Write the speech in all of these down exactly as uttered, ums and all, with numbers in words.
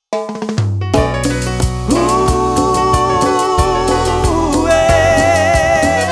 Uh, eh.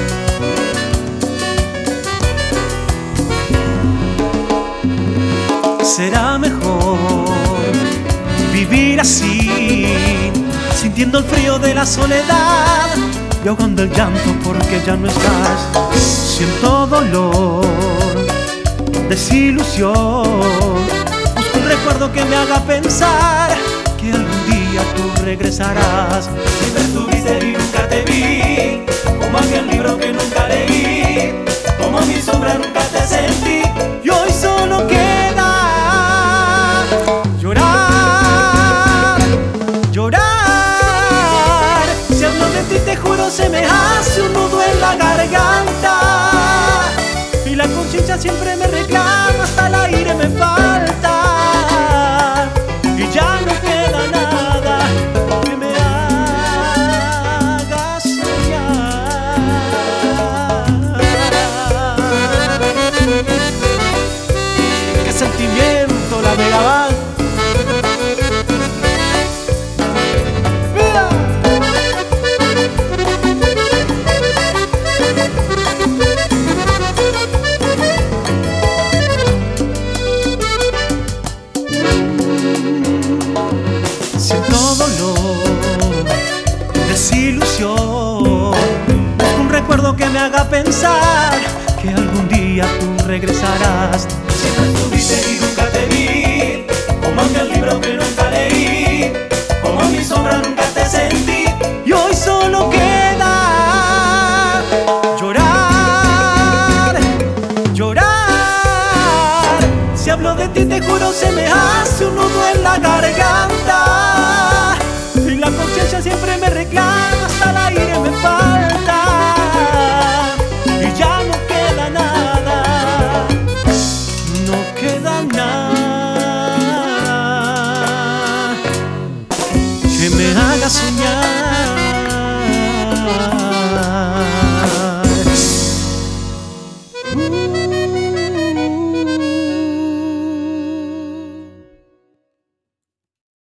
Será mejor vivir así, sintiendo el frío de la soledad y ahogando el llanto porque ya no estás. Siento dolor, desilusión, busco un recuerdo que me haga pensar que algún día tú regresarás. Siempre estuviste y nunca te vi, como aquel libro que nunca leí, como mi sombra nunca te sentí. Y hoy solo queda llorar, llorar. Si hablo de ti te juro se me hace un nudo en la garganta, y la conciencia siempre me reclama, hasta el aire me falta, y ya no queda nada que me haga soñar. Qué sentimiento la Megaban. Siento dolor, desilusión, busco un recuerdo que me haga pensar que algún día tú regresarás. Siempre estuviste y nunca te vi, como aquel libro que nunca leí, como mi sombra nunca te sentí. Y hoy solo queda llorar, llorar. Si hablo de ti te juro se me hace un nudo en la garganta, y la conciencia siempre me reclama, hasta el aire me falta, y ya no queda nada, no queda nada que me haga soñar.